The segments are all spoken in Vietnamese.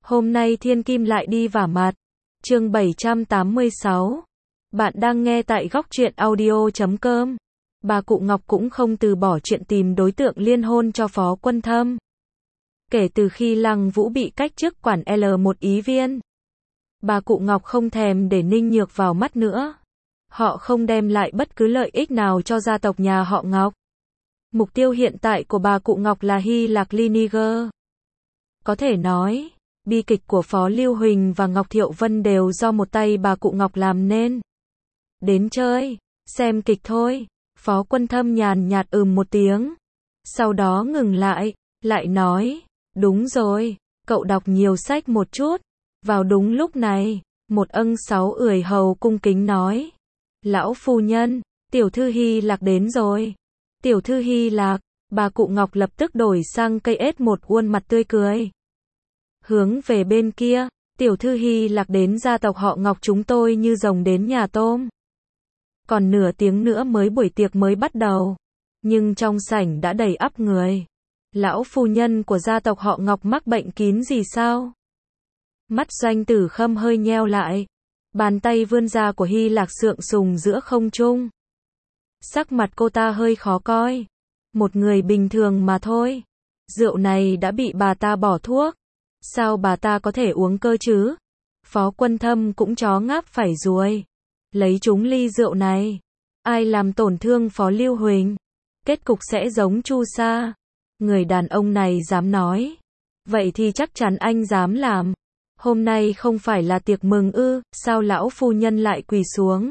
Hôm nay thiên kim lại đi vả mặt. Chương 786. Bạn đang nghe tại góc truyện audio.com. Bà cụ Ngọc cũng không từ bỏ chuyện tìm đối tượng liên hôn cho Phó Quân Thâm. Kể từ khi Lăng Vũ bị cách chức quản L1 ý viên, bà cụ Ngọc không thèm để Ninh Nhược vào mắt nữa. Họ không đem lại bất cứ lợi ích nào cho gia tộc nhà họ Ngọc. Mục tiêu hiện tại của bà cụ Ngọc là Hy Lạc Ly Niger. Có thể nói, bi kịch của Phó Lưu Huỳnh và Ngọc Thiệu Vân đều do một tay bà cụ Ngọc làm nên. Đến chơi, xem kịch thôi. Phó Quân Thâm nhàn nhạt một tiếng. Sau đó ngừng lại nói, đúng rồi, cậu đọc nhiều sách một chút. Vào đúng lúc này, một sáu ười hầu cung kính nói, lão phu nhân, tiểu thư Hy Lạc đến rồi. Tiểu thư Hy Lạc, bà cụ Ngọc lập tức đổi sang cây ết một khuôn mặt tươi cười. Hướng về bên kia, tiểu thư Hy Lạc đến gia tộc họ Ngọc chúng tôi như rồng đến nhà tôm. Còn nửa tiếng nữa buổi tiệc mới bắt đầu. Nhưng trong sảnh đã đầy ắp người. Lão phu nhân của gia tộc họ Ngọc mắc bệnh kín gì sao? Mắt Doanh Tử Khâm hơi nheo lại. Bàn tay vươn ra của Hy Lạc sượng sùng giữa không trung. Sắc mặt cô ta hơi khó coi. Một người bình thường mà thôi. Rượu này đã bị bà ta bỏ thuốc. Sao bà ta có thể uống cơ chứ? Phó Quân Thâm cũng chó ngáp phải ruồi. Lấy chúng ly rượu này. Ai làm tổn thương Phó Lưu Huỳnh? Kết cục sẽ giống Chu Sa. Người đàn ông này dám nói. Vậy thì chắc chắn anh dám làm. Hôm nay không phải là tiệc mừng ư? Sao lão phu nhân lại quỳ xuống?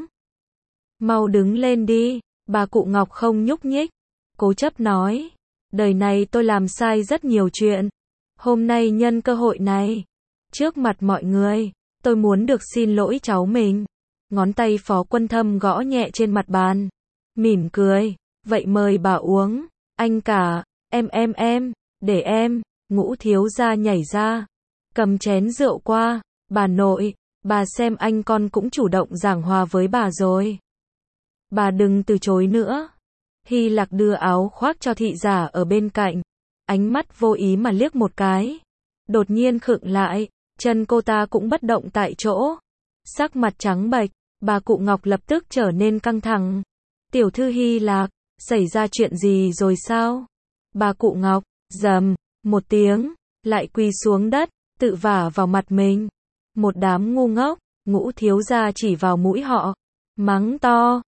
Mau đứng lên đi. Bà cụ Ngọc không nhúc nhích. Cố chấp nói. Đời này tôi làm sai rất nhiều chuyện. Hôm nay nhân cơ hội này, trước mặt mọi người, tôi muốn được xin lỗi cháu mình. Ngón tay Phó Quân Thâm gõ nhẹ trên mặt bàn. Mỉm cười. Vậy mời bà uống. Anh cả, em, để em. Ngũ thiếu gia nhảy ra. Cầm chén rượu qua. Bà nội, bà xem anh con cũng chủ động giảng hòa với bà rồi. Bà đừng từ chối nữa. Hy Lạc đưa áo khoác cho thị giả ở bên cạnh. Ánh mắt vô ý mà liếc một cái. Đột nhiên khựng lại. Chân cô ta cũng bất động tại chỗ. Sắc mặt trắng bệch. Bà cụ Ngọc lập tức trở nên căng thẳng. Tiểu thư Hy Lạc, xảy ra chuyện gì rồi sao? Bà cụ Ngọc, rầm, một tiếng, lại quỳ xuống đất, tự vả vào mặt mình. Một đám ngu ngốc, Ngũ thiếu gia chỉ vào mũi họ. Mắng to,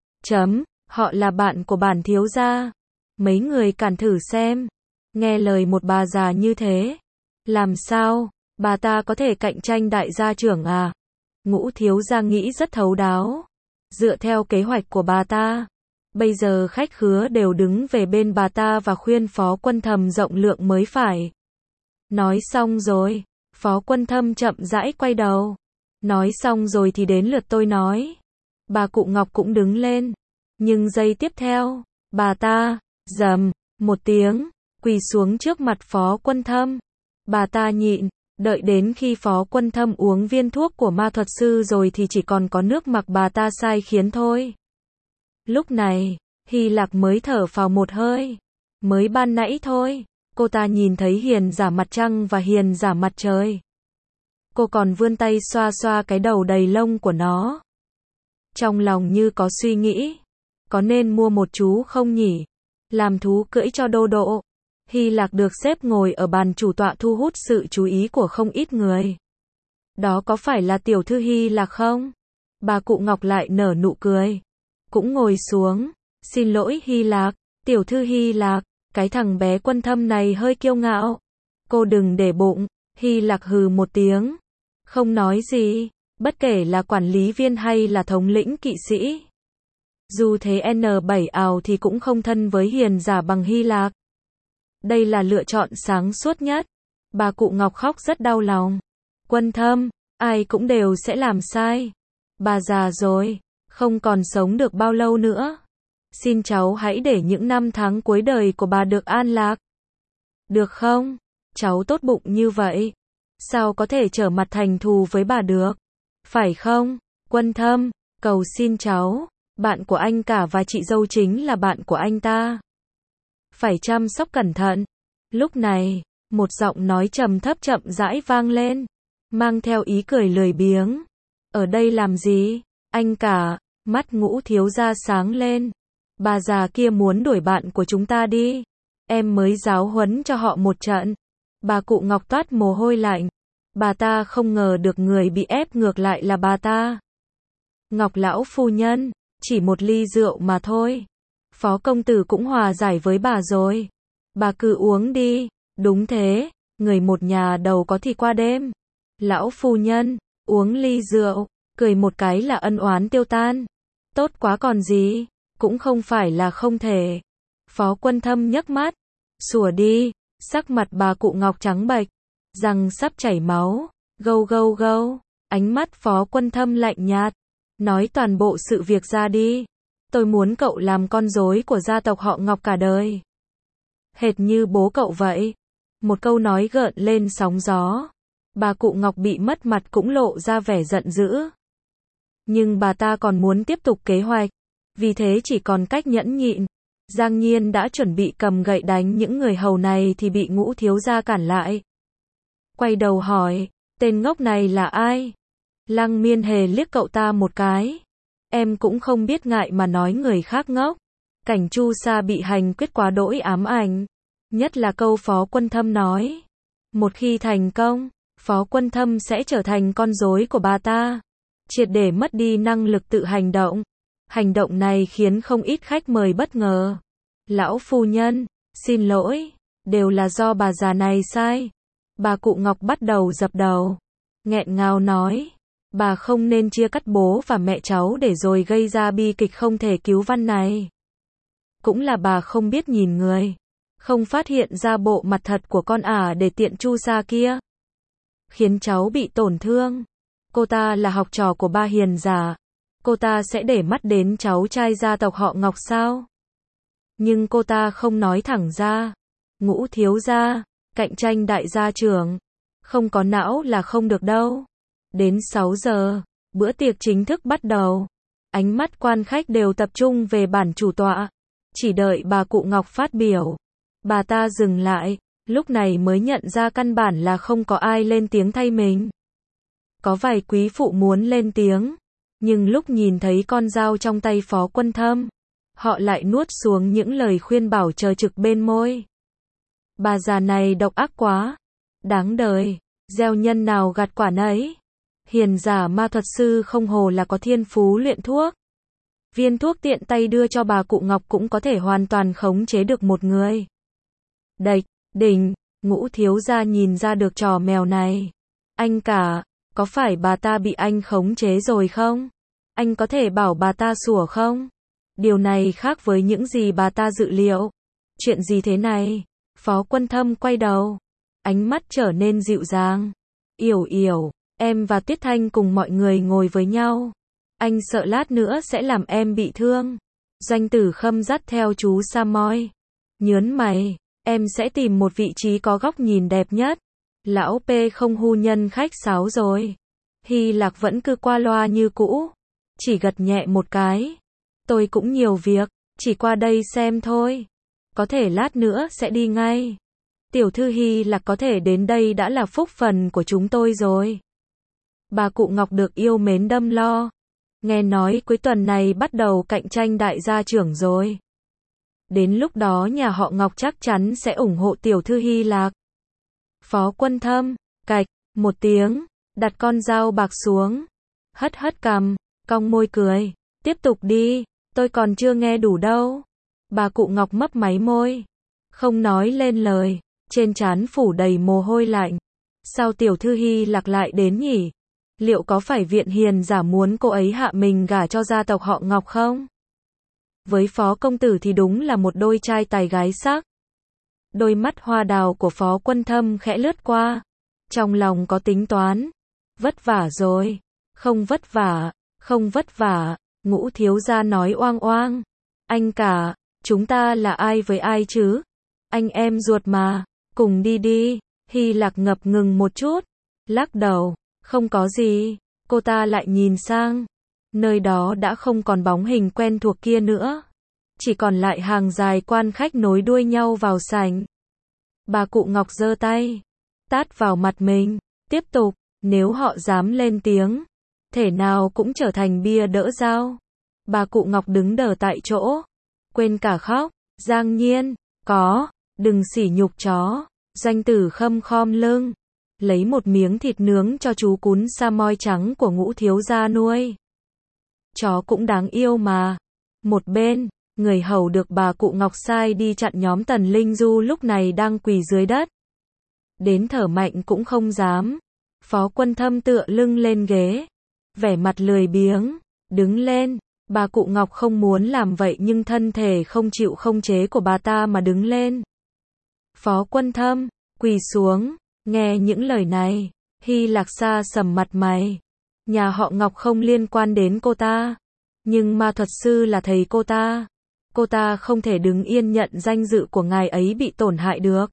họ là bạn của bản thiếu gia. Mấy người cản thử xem. Nghe lời một bà già như thế. Làm sao, bà ta có thể cạnh tranh đại gia trưởng à? Ngũ thiếu gia nghĩ rất thấu đáo. Dựa theo kế hoạch của bà ta, bây giờ khách khứa đều đứng về bên bà ta và khuyên Phó Quân Thâm rộng lượng mới phải. Nói xong rồi, Phó Quân Thâm chậm rãi quay đầu. Nói xong rồi thì đến lượt tôi nói. Bà cụ Ngọc cũng đứng lên. Nhưng giây tiếp theo, bà ta, rầm, một tiếng, quỳ xuống trước mặt Phó Quân Thâm. Bà ta nhịn, đợi đến khi Phó Quân Thâm uống viên thuốc của ma thuật sư rồi thì chỉ còn có nước mặc bà ta sai khiến thôi. Lúc này, Hy Lạc mới thở phào một hơi. Mới ban nãy thôi, cô ta nhìn thấy hiền giả mặt trăng và hiền giả mặt trời. Cô còn vươn tay xoa xoa cái đầu đầy lông của nó. Trong lòng như có suy nghĩ. Có nên mua một chú không nhỉ? Làm thú cưỡi cho Đô Độ. Hy Lạc được xếp ngồi ở bàn chủ tọa thu hút sự chú ý của không ít người. Đó có phải là tiểu thư Hy Lạc không? Bà cụ Ngọc lại nở nụ cười. Cũng ngồi xuống. Xin lỗi Hy Lạc, tiểu thư Hy Lạc, cái thằng bé Quân Thâm này hơi kiêu ngạo. Cô đừng để bụng. Hy Lạc hừ một tiếng. Không nói gì, bất kể là quản lý viên hay là thống lĩnh kỵ sĩ. Dù thế N7 ào thì cũng không thân với hiền giả bằng Hy Lạc. Đây là lựa chọn sáng suốt nhất. Bà cụ Ngọc khóc rất đau lòng. Quân Thâm, ai cũng đều sẽ làm sai. Bà già rồi, không còn sống được bao lâu nữa. Xin cháu hãy để những năm tháng cuối đời của bà được an lạc. Được không? Cháu tốt bụng như vậy. Sao có thể trở mặt thành thù với bà được? Phải không? Quân Thâm, cầu xin cháu. Bạn của anh cả và chị dâu chính là bạn của anh ta. Phải chăm sóc cẩn thận. Lúc này, một giọng nói trầm thấp chậm rãi vang lên. mang theo ý cười lười biếng. Ở đây làm gì? Anh cả, mắt Ngũ thiếu gia sáng lên. Bà già kia muốn đuổi bạn của chúng ta đi. Em mới giáo huấn cho họ một trận. Bà cụ Ngọc toát mồ hôi lạnh. Bà ta không ngờ được người bị ép ngược lại là bà ta. Ngọc lão phu nhân, chỉ một ly rượu mà thôi. Phó công tử cũng hòa giải với bà rồi. Bà cứ uống đi. Đúng thế, người một nhà đầu có thì qua đêm. Lão phu nhân, uống ly rượu, cười một cái là ân oán tiêu tan. Tốt quá còn gì, cũng không phải là không thể. Phó Quân Thâm nhấc mắt, sủa đi, sắc mặt bà cụ Ngọc trắng bệch, răng sắp chảy máu, gâu gâu gâu, ánh mắt Phó Quân Thâm lạnh nhạt, nói toàn bộ sự việc ra đi. Tôi muốn cậu làm con rối của gia tộc họ Ngọc cả đời. Hệt như bố cậu vậy. Một câu nói gợn lên sóng gió. Bà cụ Ngọc bị mất mặt cũng lộ ra vẻ giận dữ. Nhưng bà ta còn muốn tiếp tục kế hoạch. Vì thế chỉ còn cách nhẫn nhịn. Giang Nhiên đã chuẩn bị cầm gậy đánh những người hầu này thì bị Ngũ thiếu gia cản lại. Quay đầu hỏi, tên ngốc này là ai? Lăng Miên hề liếc cậu ta một cái. Em cũng không biết ngại mà nói người khác ngốc. Cảnh Chu Sa bị hành quyết quá đỗi ám ảnh. Nhất là câu Phó Quân Thâm nói. Một khi thành công, Phó Quân Thâm sẽ trở thành con rối của bà ta. Triệt để mất đi năng lực tự hành động. Hành động này khiến không ít khách mời bất ngờ. Lão phu nhân, xin lỗi, đều là do bà già này sai. Bà cụ Ngọc bắt đầu dập đầu. Nghẹn ngào nói. Bà không nên chia cắt bố và mẹ cháu để rồi gây ra bi kịch không thể cứu vãn này. Cũng là bà không biết nhìn người. Không phát hiện ra bộ mặt thật của con ả để tiện Chu Sa kia. Khiến cháu bị tổn thương. Cô ta là học trò của ba hiền giả. Cô ta sẽ để mắt đến cháu trai gia tộc họ Ngọc sao? Nhưng cô ta không nói thẳng ra. Ngũ thiếu gia, cạnh tranh đại gia trưởng. Không có não là không được đâu. Đến 6 giờ, bữa tiệc chính thức bắt đầu. Ánh mắt quan khách đều tập trung về bản chủ tọa. Chỉ đợi bà cụ Ngọc phát biểu. Bà ta dừng lại, lúc này mới nhận ra căn bản là không có ai lên tiếng thay mình. Có vài quý phụ muốn lên tiếng, nhưng lúc nhìn thấy con dao trong tay Phó Quân Thâm, họ lại nuốt xuống những lời khuyên bảo chờ trực bên môi. Bà già này độc ác quá, đáng đời, gieo nhân nào gặt quả nấy. Hiền giả ma thuật sư không hồ là có thiên phú luyện thuốc. Viên thuốc tiện tay đưa cho bà cụ Ngọc cũng có thể hoàn toàn khống chế được một người. Địch, đỉnh, Ngũ thiếu gia nhìn ra được trò mèo này. Anh cả, có phải bà ta bị anh khống chế rồi không? Anh có thể bảo bà ta sủa không? Điều này khác với những gì bà ta dự liệu. Chuyện gì thế này? Phó Quân Thâm quay đầu. Ánh mắt trở nên dịu dàng. Yểu yểu, em và Tiết Thanh cùng mọi người ngồi với nhau. Anh sợ lát nữa sẽ làm em bị thương. Doanh Tử Khâm dắt theo chú Samoy. Nhớn mày, em sẽ tìm một vị trí có góc nhìn đẹp nhất. Lão P không hu nhân khách sáo rồi. Hy Lạc vẫn cứ qua loa như cũ. Chỉ gật nhẹ một cái. Tôi cũng nhiều việc, chỉ qua đây xem thôi. Có thể lát nữa sẽ đi ngay. Tiểu thư Hy Lạc có thể đến đây đã là phúc phần của chúng tôi rồi. Bà cụ Ngọc được yêu mến đâm lo. Nghe nói cuối tuần này bắt đầu cạnh tranh đại gia trưởng rồi. Đến lúc đó nhà họ Ngọc chắc chắn sẽ ủng hộ tiểu thư Hy Lạc. Phó Quân Thâm, cạch, một tiếng, đặt con dao bạc xuống. Hất hất cằm, cong môi cười. Tiếp tục đi, tôi còn chưa nghe đủ đâu. Bà cụ Ngọc mấp máy môi. Không nói lên lời, trên trán phủ đầy mồ hôi lạnh. Sao tiểu thư Hy Lạc lại đến nhỉ? Liệu có phải viện hiền giả muốn cô ấy hạ mình gả cho gia tộc họ Ngọc không? Với Phó công tử thì đúng là một đôi trai tài gái sắc. Đôi mắt hoa đào của Phó Quân Thâm khẽ lướt qua. Trong lòng có tính toán. Vất vả rồi. Không vất vả, không vất vả. Ngũ thiếu gia nói oang oang. Anh cả, chúng ta là ai với ai chứ? Anh em ruột mà. Cùng đi đi. Hy Lạc ngập ngừng một chút. Lắc đầu. Không có gì. Cô ta lại nhìn sang. Nơi đó đã không còn bóng hình quen thuộc kia nữa. Chỉ còn lại hàng dài quan khách nối đuôi nhau vào sảnh. Bà cụ Ngọc giơ tay. Tát vào mặt mình. Tiếp tục. Nếu họ dám lên tiếng, thể nào cũng trở thành bia đỡ dao. Bà cụ Ngọc đứng đờ tại chỗ, quên cả khóc. Giang Nhiên, đừng sỉ nhục chó. Doanh Tử Khâm khom lưng, lấy một miếng thịt nướng cho chú cún sa moi trắng của Ngũ thiếu gia nuôi. Chó cũng đáng yêu mà. Một bên, người hầu được bà cụ Ngọc sai đi chặn nhóm Tần Linh Du lúc này đang quỳ dưới đất. Đến thở mạnh cũng không dám. Phó Quân Thâm tựa lưng lên ghế, vẻ mặt lười biếng, đứng lên. Bà cụ Ngọc không muốn làm vậy nhưng thân thể không chịu không chế của bà ta mà đứng lên. Phó Quân Thâm, quỳ xuống, nghe những lời này, Hy Lạc Sa sầm mặt mày. Nhà họ Ngọc không liên quan đến cô ta, nhưng ma thuật sư là thầy cô ta không thể đứng yên nhận danh dự của ngài ấy bị tổn hại được.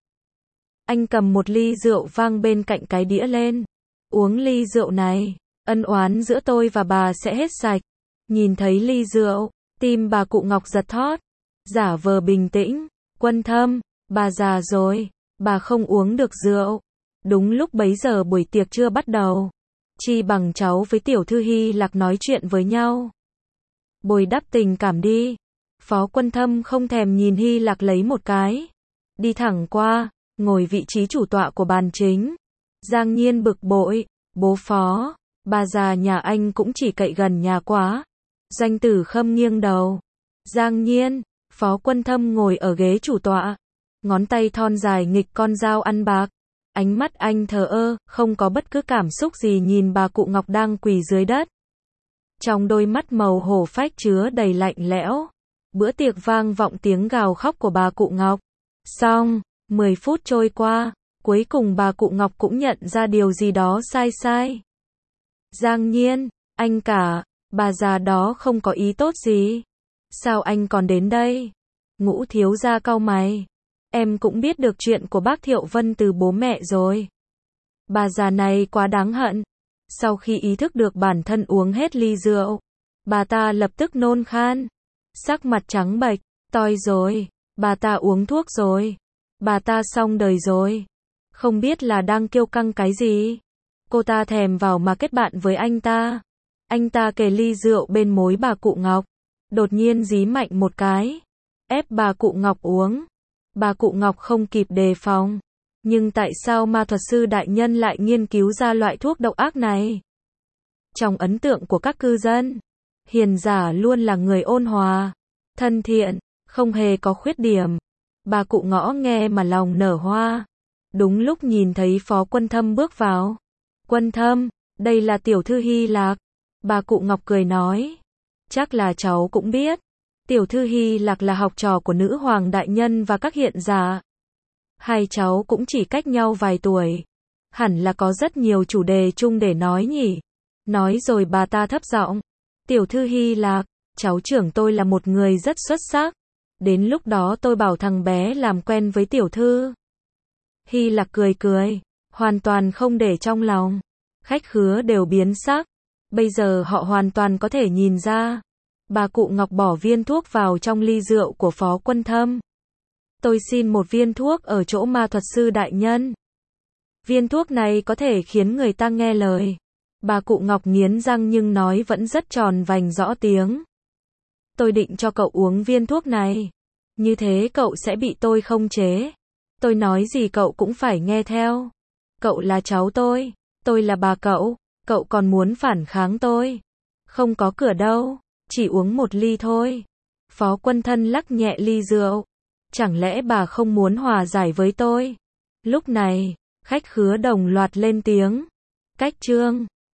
Anh cầm một ly rượu vang bên cạnh cái đĩa lên, uống ly rượu này, ân oán giữa tôi và bà sẽ hết sạch. Nhìn thấy ly rượu, tim bà cụ Ngọc giật thót, giả vờ bình tĩnh. Quân Thâm, bà già rồi, bà không uống được rượu. Đúng lúc bấy giờ buổi tiệc chưa bắt đầu, chi bằng cháu với tiểu thư Hy Lạc nói chuyện với nhau, bồi đắp tình cảm đi. Phó Quân Thâm không thèm nhìn Hy Lạc lấy một cái, đi thẳng qua, ngồi vị trí chủ tọa của bàn chính. Giang Nhiên bực bội, bố Phó, bà già nhà anh cũng chỉ cậy gần nhà quá. Doanh Tử Khâm nghiêng đầu. Giang Nhiên, Phó Quân Thâm ngồi ở ghế chủ tọa, ngón tay thon dài nghịch con dao ăn bạc. Ánh mắt anh thờ ơ, không có bất cứ cảm xúc gì nhìn bà cụ Ngọc đang quỳ dưới đất. Trong đôi mắt màu hổ phách chứa đầy lạnh lẽo. Bữa tiệc vang vọng tiếng gào khóc của bà cụ Ngọc. Xong, 10 phút trôi qua, cuối cùng bà cụ Ngọc cũng nhận ra điều gì đó sai. Giang Nhiên, anh cả, bà già đó không có ý tốt gì. Sao anh còn đến đây? Ngũ thiếu gia cau mày. Em cũng biết được chuyện của bác Thiệu Vân từ bố mẹ rồi. Bà già này quá đáng hận. Sau khi ý thức được bản thân uống hết ly rượu, bà ta lập tức nôn khan. Sắc mặt trắng bệch, toi rồi. Bà ta uống thuốc rồi. Bà ta xong đời rồi. Không biết là đang kiêu căng cái gì. Cô ta thèm vào mà kết bạn với anh ta. Anh ta kề ly rượu bên môi bà cụ Ngọc, đột nhiên dí mạnh một cái, ép bà cụ Ngọc uống. Bà cụ Ngọc không kịp đề phòng. Nhưng tại sao ma thuật sư đại nhân lại nghiên cứu ra loại thuốc độc ác này? Trong ấn tượng của các cư dân, hiền giả luôn là người ôn hòa, thân thiện, không hề có khuyết điểm. Bà cụ ngõ nghe mà lòng nở hoa. Đúng lúc nhìn thấy Phó Quân Thâm bước vào. Quân Thâm, đây là tiểu thư Hy Lạc. Bà cụ Ngọc cười nói. Chắc là cháu cũng biết. Tiểu thư Hy Lạc là học trò của nữ hoàng đại nhân và các hiện giả. Hai cháu cũng chỉ cách nhau vài tuổi. Hẳn là có rất nhiều chủ đề chung để nói nhỉ. Nói rồi bà ta thấp giọng. Tiểu thư Hy Lạc, cháu trưởng tôi là một người rất xuất sắc. Đến lúc đó tôi bảo thằng bé làm quen với tiểu thư. Hy Lạc cười, hoàn toàn không để trong lòng. Khách khứa đều biến sắc. Bây giờ họ hoàn toàn có thể nhìn ra. Bà cụ Ngọc bỏ viên thuốc vào trong ly rượu của Phó Quân Thâm. Tôi xin một viên thuốc ở chỗ ma thuật sư đại nhân. Viên thuốc này có thể khiến người ta nghe lời. Bà cụ Ngọc nghiến răng nhưng nói vẫn rất tròn vành rõ tiếng. Tôi định cho cậu uống viên thuốc này. Như thế cậu sẽ bị tôi khống chế. Tôi nói gì cậu cũng phải nghe theo. Cậu là cháu tôi là bà cậu còn muốn phản kháng tôi. Không có cửa đâu, chỉ uống một ly thôi. Phó Quân Thân lắc nhẹ ly rượu. Chẳng lẽ bà không muốn hòa giải với tôi? Lúc này, khách khứa đồng loạt lên tiếng. Cách chương